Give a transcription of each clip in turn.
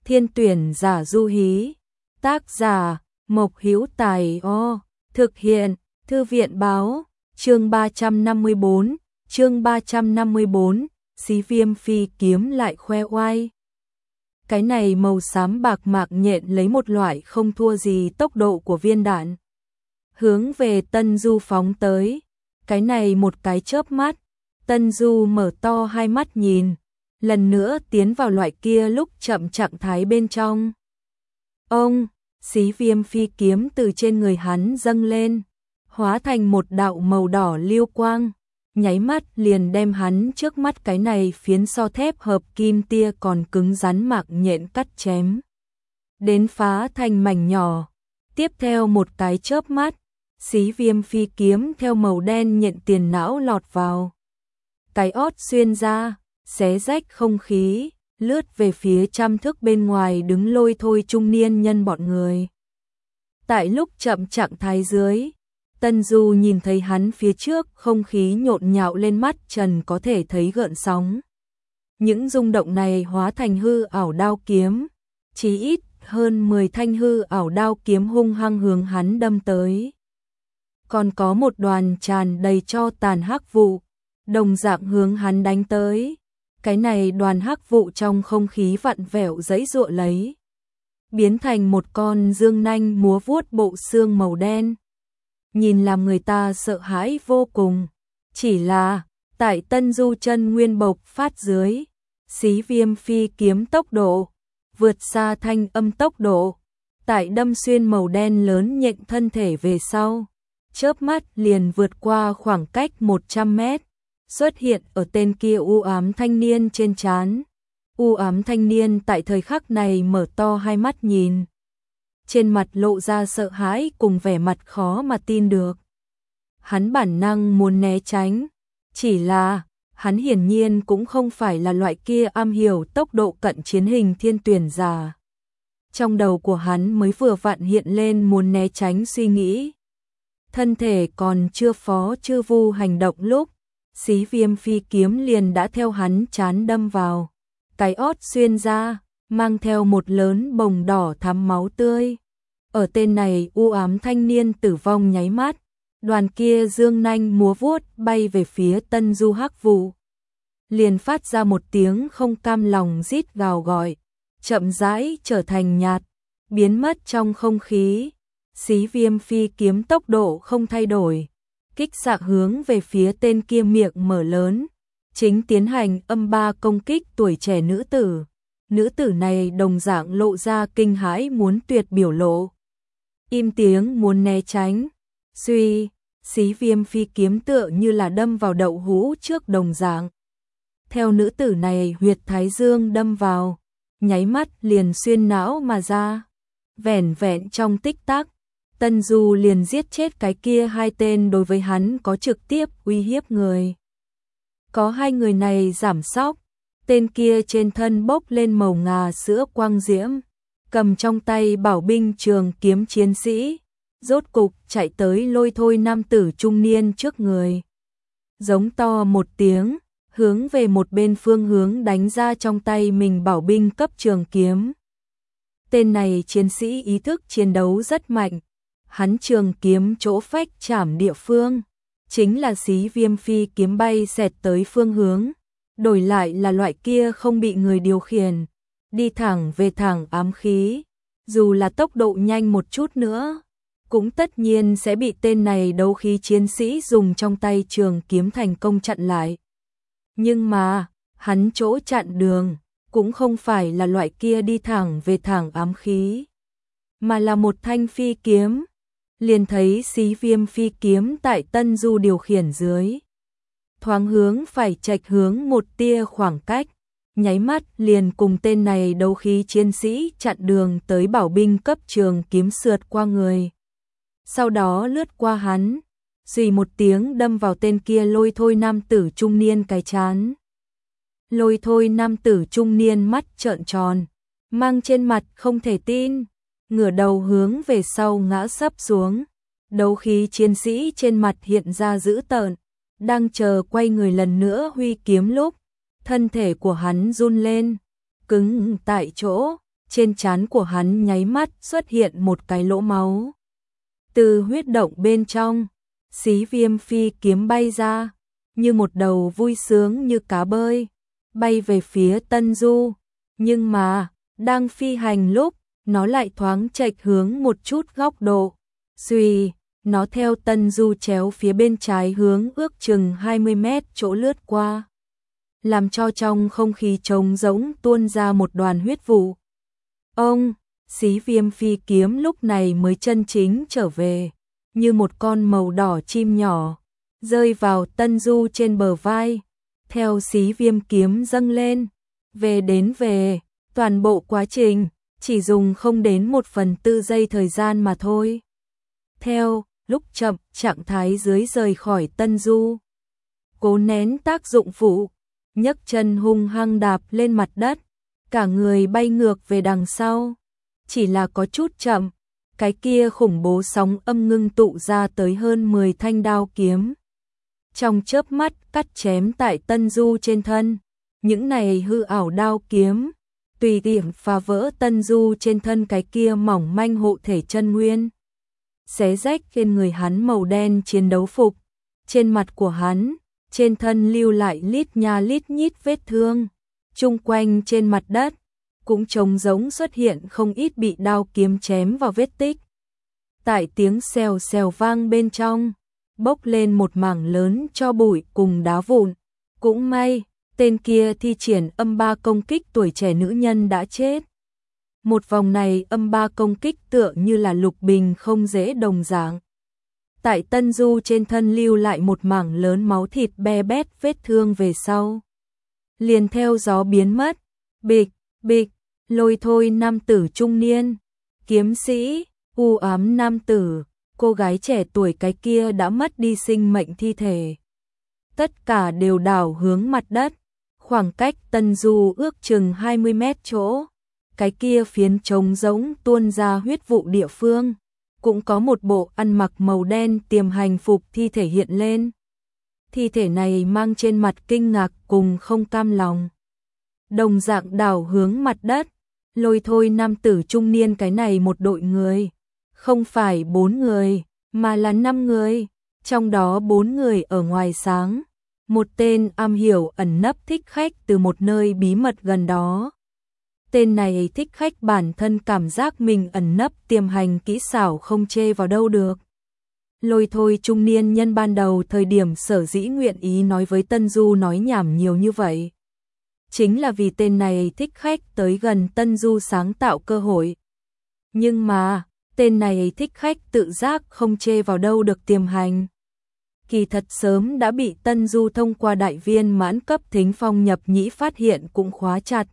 Thiên tuyển giả du hí. Tác giả Mộc Hữu Tài. Thực hiện Thư viện báo. Chương 354, Xí Viêm phi kiếm lại khoe oai. Cái này màu xám bạc mạc nhện lấy một loại không thua gì tốc độ của viên đạn, hướng về Tân Du phóng tới. Cái này một cái chớp mắt, Tân Du mở to hai mắt nhìn, lần nữa tiến vào loại kia lúc chậm trạng thái bên trong. Ông, Xí Viêm phi kiếm từ trên người hắn dâng lên, hóa thành một đạo màu đỏ liêu quang, nháy mắt liền đem hắn trước mắt cái này phiến so thép hợp kim tia còn cứng rắn mạc nhện cắt chém đến phá thành mảnh nhỏ. Tiếp theo một cái chớp mắt, Xí Viêm phi kiếm theo màu đen nhện tiền não lọt vào cái ót xuyên ra, xé rách không khí, lướt về phía trăm thước bên ngoài đứng Lôi Thôi trung niên nhân bọn người. Tại lúc chậm trạng thái dưới, Tân Du nhìn thấy hắn phía trước không khí nhộn nhạo lên, mắt trần có thể thấy gợn sóng. Những rung động này hóa thành hư ảo đao kiếm, chí ít hơn 10 thanh hư ảo đao kiếm hung hăng hướng hắn đâm tới. Còn có một đoàn tràn đầy tro tàn hắc vụ, đồng dạng hướng hắn đánh tới. Cái này đoàn hắc vụ trong không khí vặn vẹo giãy giụa lấy, biến thành một con dương nanh múa vuốt bộ xương màu đen, nhìn làm người ta sợ hãi vô cùng. Chỉ là, tại Tân Du chân nguyên bộc phát dưới, Xí Viêm phi kiếm tốc độ vượt xa thanh âm tốc độ, tại đâm xuyên màu đen lớn nhện thân thể về sau, chớp mắt liền vượt qua khoảng cách 100 mét, xuất hiện ở tên kia u ám thanh niên trên trán. U ám thanh niên tại thời khắc này mở to hai mắt nhìn, trên mặt lộ ra sợ hãi cùng vẻ mặt khó mà tin được. Hắn bản năng muốn né tránh, chỉ là hắn hiển nhiên cũng không phải là loại kia am hiểu tốc độ cận chiến hình thiên tuyển giả. Trong đầu của hắn mới vừa vặn hiện lên muốn né tránh suy nghĩ. Thân thể còn chưa phó chư vu hành động lúc, Xí Viêm phi kiếm liền đã theo hắn trán đâm vào, cái ót xuyên ra, mang theo một lớn bồng đỏ thắm máu tươi. Ở tên này u ám thanh niên tử vong nháy mắt, đoàn kia dương nanh múa vuốt bay về phía Tân Du hắc vụ, liền phát ra một tiếng không cam lòng rít gào gọi, chậm rãi trở thành nhạt, biến mất trong không khí. Xí Viêm phi kiếm tốc độ không thay đổi, kích xạ hướng về phía tên kia miệng mở lớn, chính tiến hành âm ba công kích tuổi trẻ nữ tử. Nữ tử này đồng dạng lộ ra kinh hãi muốn tuyệt biểu lộ, im tiếng muốn né tránh. Suy, Xí Viêm phi kiếm tựa như là đâm vào đậu hũ trước đồng dạng, theo nữ tử này huyệt thái dương đâm vào, nháy mắt liền xuyên não mà ra. Vẻn vẹn trong tích tắc, Tân Du liền giết chết cái kia hai tên đối với hắn có trực tiếp uy hiếp người. Có hai người này giảm sóc, tên kia trên thân bốc lên màu ngà sữa quang diễm, cầm trong tay bảo binh trường kiếm chiến sĩ, rốt cục chạy tới Lôi Thôi nam tử trung niên trước người. Giống to một tiếng, hướng về một bên phương hướng đánh ra trong tay mình bảo binh cấp trường kiếm. Tên này chiến sĩ ý thức chiến đấu rất mạnh, hắn trường kiếm chỗ phách chảm địa phương, chính là Xí Viêm phi kiếm bay xẹt tới phương hướng, đổi lại là loại kia không bị người điều khiển, đi thẳng về thẳng ám khí, dù là tốc độ nhanh một chút nữa, cũng tất nhiên sẽ bị tên này đấu khí chiến sĩ dùng trong tay trường kiếm thành công chặn lại. Nhưng mà, hắn chỗ chặn đường, cũng không phải là loại kia đi thẳng về thẳng ám khí, mà là một thanh phi kiếm. Liền thấy Xí Viêm phi kiếm tại Tân Du điều khiển dưới, thoáng hướng phải chệch hướng một tia khoảng cách, nháy mắt liền cùng tên này đấu khí chiến sĩ chặn đường tới bảo binh cấp trường kiếm sượt qua người. Sau đó lướt qua hắn, xì một tiếng đâm vào tên kia Lôi Thôi nam tử trung niên cái trán. Lôi Thôi nam tử trung niên mắt trợn tròn, mang trên mặt không thể tin, ngửa đầu hướng về sau ngã sấp xuống. Đấu khí chiến sĩ trên mặt hiện ra dữ tợn, đang chờ quay người lần nữa huy kiếm lúc, thân thể của hắn run lên, cứng tại chỗ, trên trán của hắn nháy mắt xuất hiện một cái lỗ máu. Từ huyết động bên trong, Xí Viêm phi kiếm bay ra, như một đầu vui sướng như cá bơi, bay về phía Tân Du. Nhưng mà, đang phi hành lúc, nó lại thoáng chệch hướng một chút góc độ. Xuy, nó theo Tân Du chéo phía bên trái hướng ước chừng 20 mét chỗ lướt qua, làm cho trong không khí trống rỗng tuôn ra một đoàn huyết vụ. Ông, Xí Viêm phi kiếm lúc này mới chân chính trở về, như một con màu đỏ chim nhỏ, rơi vào Tân Du trên bờ vai, theo Xí Viêm kiếm dâng lên, về, toàn bộ quá trình chỉ dùng không đến 1/4 giây thời gian mà thôi. Theo lúc chậm trạng thái dưới rời khỏi Tân Du, cố nén tác dụng phụ, nhấc chân hung hăng đạp lên mặt đất, cả người bay ngược về đằng sau. Chỉ là có chút chậm, cái kia khủng bố sóng âm ngưng tụ ra tới hơn 10 thanh đao kiếm. Trong chớp mắt cắt chém tại Tân Du trên thân, những này hư ảo đao kiếm, tùy tiện phá vỡ Tân Du trên thân cái kia mỏng manh hộ thể chân nguyên. Xé rách trên người hắn màu đen chiến đấu phục, trên mặt của hắn, trên thân lưu lại lít nha lít nhít vết thương, chung quanh trên mặt đất cũng trống rỗng xuất hiện không ít bị đao kiếm chém vào vết tích. Tại tiếng xèo xèo vang bên trong, bốc lên một mảng lớn tro bụi cùng đá vụn. Cũng may, tên kia thi triển âm ba công kích tuổi trẻ nữ nhân đã chết. Một vòng này âm ba công kích tựa như là lục bình không dễ đồng dạng. Tại Tân Du trên thân lưu lại một mảng lớn máu thịt be bét vết thương về sau. Liền theo gió biến mất, bịch, bịch, lôi thôi nam tử trung niên, kiếm sĩ, u ám nam tử, cô gái trẻ tuổi cái kia đã mất đi sinh mệnh thi thể. Tất cả đều đảo hướng mặt đất, khoảng cách Tân Du ước chừng 20 mét chỗ. Cái kia phiến trống rỗng tuôn ra huyết vụ địa phương, cũng có một bộ ăn mặc màu đen tiềm hành phục thi thể hiện lên. Thi thể này mang trên mặt kinh ngạc cùng không cam lòng. Đồng dạng đảo hướng mặt đất, lôi thôi nam tử trung niên cái này một đội người. Không phải 4 người, mà là 5 người, trong đó 4 người ở ngoài sáng. Một tên am hiểu ẩn nấp thích khách từ một nơi bí mật gần đó. Tên này thích khách bản thân cảm giác mình ẩn nấp tiềm hành kỹ xảo không chê vào đâu được. Lôi thôi trung niên nhân ban đầu thời điểm sở dĩ nguyện ý nói với Tân Du nói nhảm nhiều như vậy. Chính là vì tên này thích khách tới gần Tân Du sáng tạo cơ hội. Nhưng mà, tên này thích khách tự giác không chê vào đâu được tiềm hành. Kỳ thật sớm đã bị Tân Du thông qua đại viên mãn cấp thính phong nhập nhĩ phát hiện cũng khóa chặt.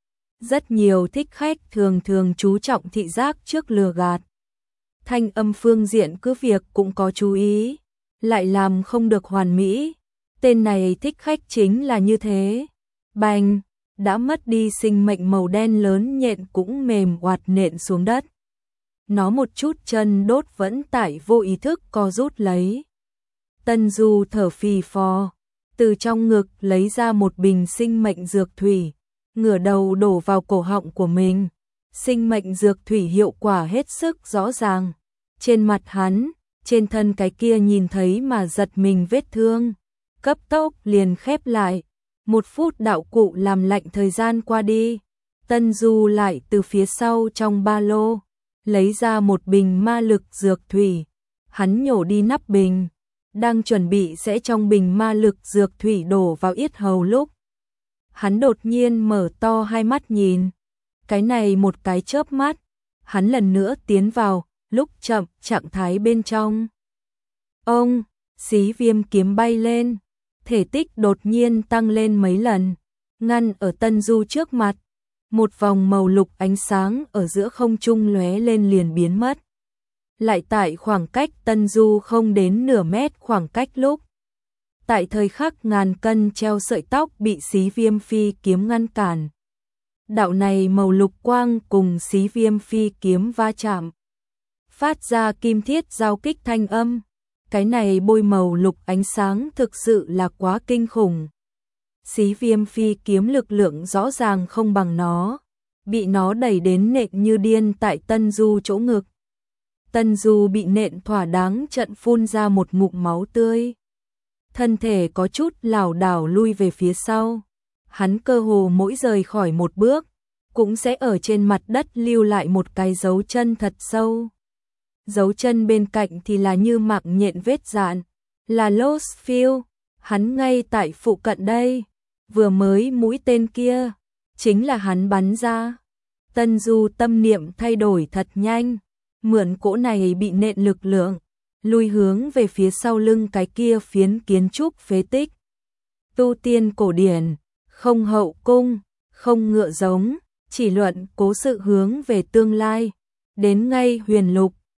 Rất nhiều thích khách thường chú trọng thị giác trước lừa gạt. Thanh âm phương diện cứ việc cũng có chú ý, lại làm không được hoàn mỹ. Tên này thích khách chính là như thế. Bành, đã mất đi sinh mệnh màu đen lớn nhện cũng mềm oạt nện xuống đất. Nó một chút chân đốt vẫn tại vô ý thức co rút lấy. Tân Du thở phì phò, từ trong ngực lấy ra một bình sinh mệnh dược thủy, ngửa đầu đổ vào cổ họng của mình. Sinh mệnh dược thủy hiệu quả hết sức rõ ràng. Trên mặt hắn, trên thân cái kia nhìn thấy mà giật mình vết thương, cấp tốc liền khép lại. 1 phút đạo cụ làm lạnh thời gian qua đi. Tân Du lại từ phía sau trong ba lô lấy ra một bình ma lực dược thủy. Hắn nhổ đi nắp bình, đang chuẩn bị sẽ trong bình ma lực dược thủy đổ vào yết hầu lúc. Hắn đột nhiên mở to hai mắt nhìn. Cái này một cái chớp mắt, hắn lần nữa tiến vào, lúc chậm trạng thái bên trong. Ông, Xí Viêm kiếm bay lên, thể tích đột nhiên tăng lên mấy lần, ngăn ở Tân Du trước mặt. Một vòng màu lục ánh sáng ở giữa không trung lóe lên liền biến mất. Lại tại khoảng cách Tân Du không đến nửa mét khoảng cách lúc. Tại thời khắc ngàn cân treo sợi tóc bị Xí Viêm phi kiếm ngăn cản. Đạo này màu lục quang cùng Xí Viêm phi kiếm va chạm, phát ra kim thiết giao kích thanh âm. Cái này bôi màu lục ánh sáng thực sự là quá kinh khủng. Xí Viêm phi kiếm lực lượng rõ ràng không bằng nó. bị nó đẩy đến nện như điên tại Tân Du chỗ ngực. Tân Du bị nện thỏa đáng trận phun ra một ngụm máu tươi. Thân thể có chút lảo đảo lui về phía sau. Hắn cơ hồ mỗi rời khỏi một bước, cũng sẽ ở trên mặt đất lưu lại một cái dấu chân thật sâu. Dấu chân bên cạnh thì là như mạng nhện vết dạn, là Lost Field, hắn ngay tại phụ cận đây. Vừa mới mũi tên kia, chính là hắn bắn ra. Tân Du tâm niệm thay đổi thật nhanh, mượn cỗ này bị nện lực lượng, lui hướng về phía sau lưng cái kia phiến kiến trúc phế tích. Tu tiên cổ điển, không hậu cung, không ngựa giống, chỉ luận cố sự hướng về tương lai. Đến ngay huyền lục,